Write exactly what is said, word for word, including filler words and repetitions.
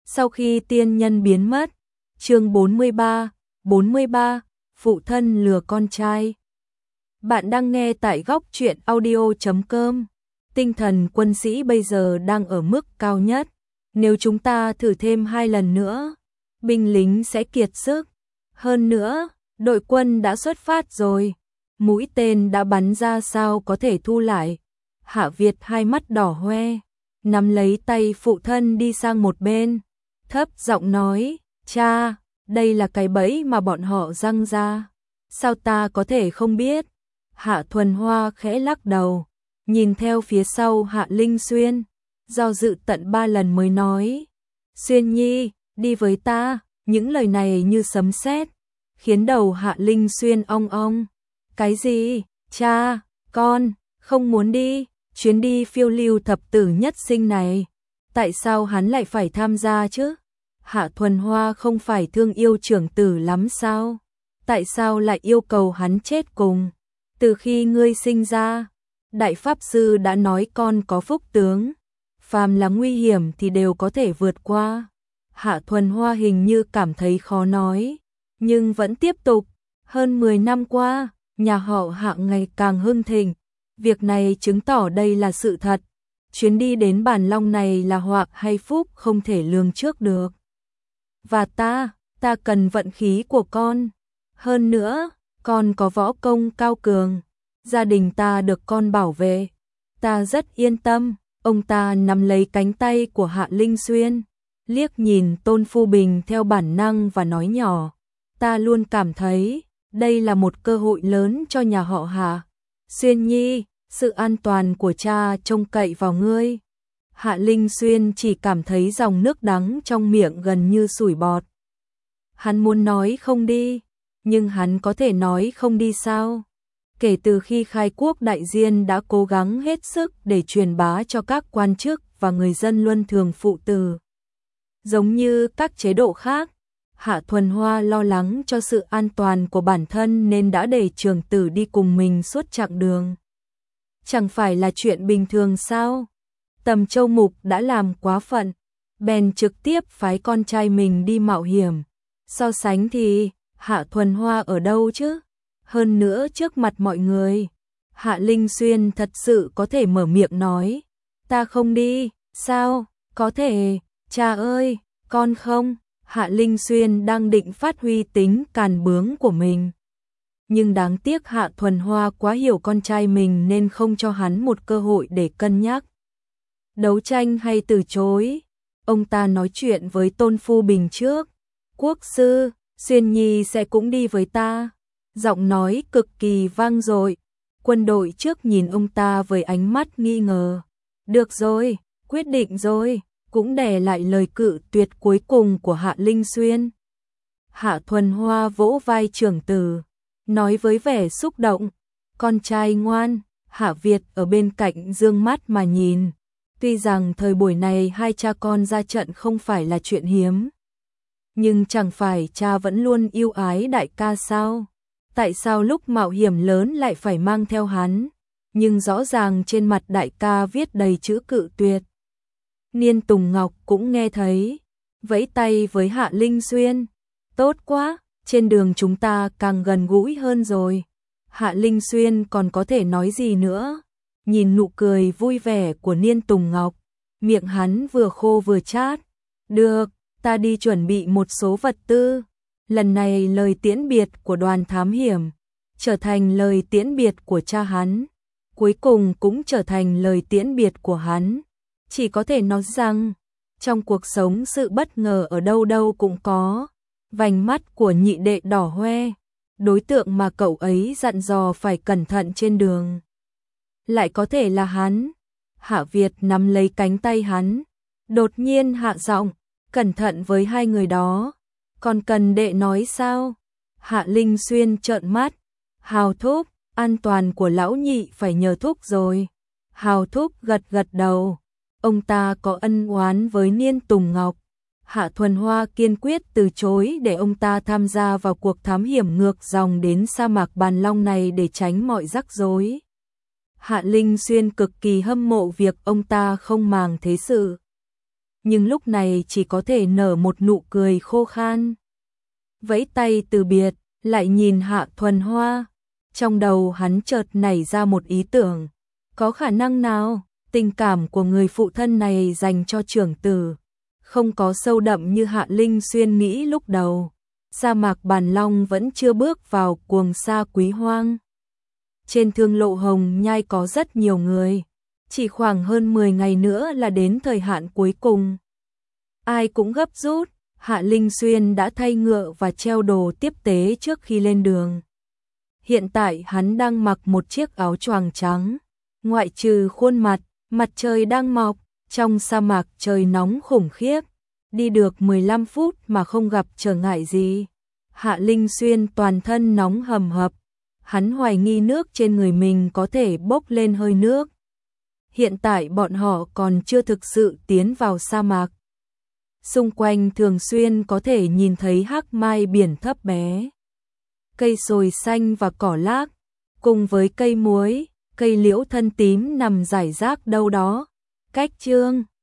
Sau khi tiên nhân biến mất, chương bốn mươi ba, bốn mươi ba, phụ thân lừa con trai. Bạn đang nghe tại góc truyện audio chấm com. Tinh thần quân sĩ bây giờ đang ở mức cao nhất. Nếu chúng ta thử thêm hai lần nữa, binh lính sẽ kiệt sức. Hơn nữa, đội quân đã xuất phát rồi. Mũi tên đã bắn ra sao có thể thu lại. Hạ Việt hai mắt đỏ hoe, nắm lấy tay phụ thân đi sang một bên. Thấp giọng nói, cha, đây là cái bẫy mà bọn họ răng ra. Sao ta có thể không biết? Hạ Thuần Hoa khẽ lắc đầu, nhìn theo phía sau Hạ Linh Xuyên, do dự tận ba lần mới nói. Xuyên Nhi, đi với ta, những lời này như sấm sét, khiến đầu Hạ Linh Xuyên ong ong. Cái gì? Cha, con, không muốn đi, chuyến đi phiêu lưu thập tử nhất sinh này. Tại sao hắn lại phải tham gia chứ? Hạ Thuần Hoa không phải thương yêu trưởng tử lắm sao? Tại sao lại yêu cầu hắn chết cùng? Từ khi ngươi sinh ra, Đại Pháp Sư đã nói con có phúc tướng. Phàm là nguy hiểm thì đều có thể vượt qua. Hạ Thuần Hoa hình như cảm thấy khó nói, nhưng vẫn tiếp tục. Hơn mười năm qua, nhà họ Hạ ngày càng hưng thịnh. Việc này chứng tỏ đây là sự thật. Chuyến đi đến Bản Long này là họa hay phúc không thể lường trước được. Và ta, ta cần vận khí của con. Hơn nữa, con có võ công cao cường. Gia đình ta được con bảo vệ. Ta rất yên tâm. Ông ta nắm lấy cánh tay của Hạ Linh Xuyên, liếc nhìn Tôn Phu Bình theo bản năng và nói nhỏ. Ta luôn cảm thấy đây là một cơ hội lớn cho nhà họ Hạ. Xuyên Nhi, sự an toàn của cha trông cậy vào ngươi. Hạ Linh Xuyên chỉ cảm thấy dòng nước đắng trong miệng gần như sủi bọt. Hắn muốn nói không đi, nhưng hắn có thể nói không đi sao? Kể từ khi khai quốc đại diên đã cố gắng hết sức để truyền bá cho các quan chức và người dân luân thường phụ tử. Giống như các chế độ khác, Hạ Thuần Hoa lo lắng cho sự an toàn của bản thân nên đã để trưởng tử đi cùng mình suốt chặng đường. Chẳng phải là chuyện bình thường sao? Tầm Châu Mục đã làm quá phận, bèn trực tiếp phái con trai mình đi mạo hiểm. So sánh thì, Hạ Thuần Hoa ở đâu chứ? Hơn nữa trước mặt mọi người, Hạ Linh Xuyên thật sự có thể mở miệng nói. Ta không đi, sao? Có thể, cha ơi, con không. Hạ Linh Xuyên đang định phát huy tính càn bướng của mình. Nhưng đáng tiếc Hạ Thuần Hoa quá hiểu con trai mình nên không cho hắn một cơ hội để cân nhắc. Đấu tranh hay từ chối? Ông ta nói chuyện với Tôn Phu Bình trước. Quốc sư, Xuyên Nhi sẽ cũng đi với ta. Giọng nói cực kỳ vang dội. Quân đội trước nhìn ông ta với ánh mắt nghi ngờ. Được rồi, quyết định rồi, cũng đè lại lời cự tuyệt cuối cùng của Hạ Linh Xuyên. Hạ Thuần Hoa vỗ vai trưởng tử, nói với vẻ xúc động. Con trai ngoan. Hạ Việt ở bên cạnh dương mắt mà nhìn. Tuy rằng thời buổi này hai cha con ra trận không phải là chuyện hiếm, nhưng chẳng phải cha vẫn luôn yêu ái đại ca sao? Tại sao lúc mạo hiểm lớn lại phải mang theo hắn? Nhưng rõ ràng trên mặt đại ca viết đầy chữ cự tuyệt. Niên Tùng Ngọc cũng nghe thấy, vẫy tay với Hạ Linh Xuyên. Tốt quá, trên đường chúng ta càng gần gũi hơn rồi. Hạ Linh Xuyên còn có thể nói gì nữa? Nhìn nụ cười vui vẻ của Niên Tùng Ngọc, miệng hắn vừa khô vừa chát. Được, ta đi chuẩn bị một số vật tư. Lần này lời tiễn biệt của đoàn thám hiểm trở thành lời tiễn biệt của cha hắn, cuối cùng cũng trở thành lời tiễn biệt của hắn. Chỉ có thể nói rằng, trong cuộc sống sự bất ngờ ở đâu đâu cũng có. Vành mắt của nhị đệ đỏ hoe, đối tượng mà cậu ấy dặn dò phải cẩn thận trên đường lại có thể là hắn. Hạ Việt nắm lấy cánh tay hắn, đột nhiên hạ giọng, cẩn thận với hai người đó. Còn cần đệ nói sao? Hạ Linh Xuyên trợn mắt. Hào thúc, an toàn của lão nhị phải nhờ thúc rồi. Hào thúc gật gật đầu. Ông ta có ân oán với Niên Tùng Ngọc. Hạ Thuần Hoa kiên quyết từ chối để ông ta tham gia vào cuộc thám hiểm ngược dòng đến sa mạc Bàn Long này để tránh mọi rắc rối. Hạ Linh Xuyên cực kỳ hâm mộ việc ông ta không màng thế sự. nhưng lúc này chỉ có thể nở một nụ cười khô khan. Vẫy tay từ biệt, lại nhìn Hạ Thuần Hoa. Trong đầu hắn chợt nảy ra một ý tưởng. Có khả năng nào, tình cảm của người phụ thân này dành cho trưởng tử không có sâu đậm như Hạ Linh Xuyên nghĩ lúc đầu. Sa mạc Bàn Long vẫn chưa bước vào cuồng sa quý hoang. Trên thương lộ Hồng Nhai có rất nhiều người. Chỉ khoảng hơn mười ngày nữa là đến thời hạn cuối cùng. Ai cũng gấp rút, Hạ Linh Xuyên đã thay ngựa và treo đồ tiếp tế trước khi lên đường. Hiện tại hắn đang mặc một chiếc áo choàng trắng. Ngoại trừ khuôn mặt, mặt trời đang mọc, trong sa mạc trời nóng khủng khiếp. Đi được mười lăm phút mà không gặp trở ngại gì. Hạ Linh Xuyên toàn thân nóng hầm hập. Hắn hoài nghi nước trên người mình có thể bốc lên hơi nước. Hiện tại bọn họ còn chưa thực sự tiến vào sa mạc. Xung quanh thường xuyên có thể nhìn thấy hắc mai biển thấp bé. Cây sồi xanh và cỏ lác, cùng với cây muối, cây liễu thân tím nằm rải rác đâu đó. Cách Chương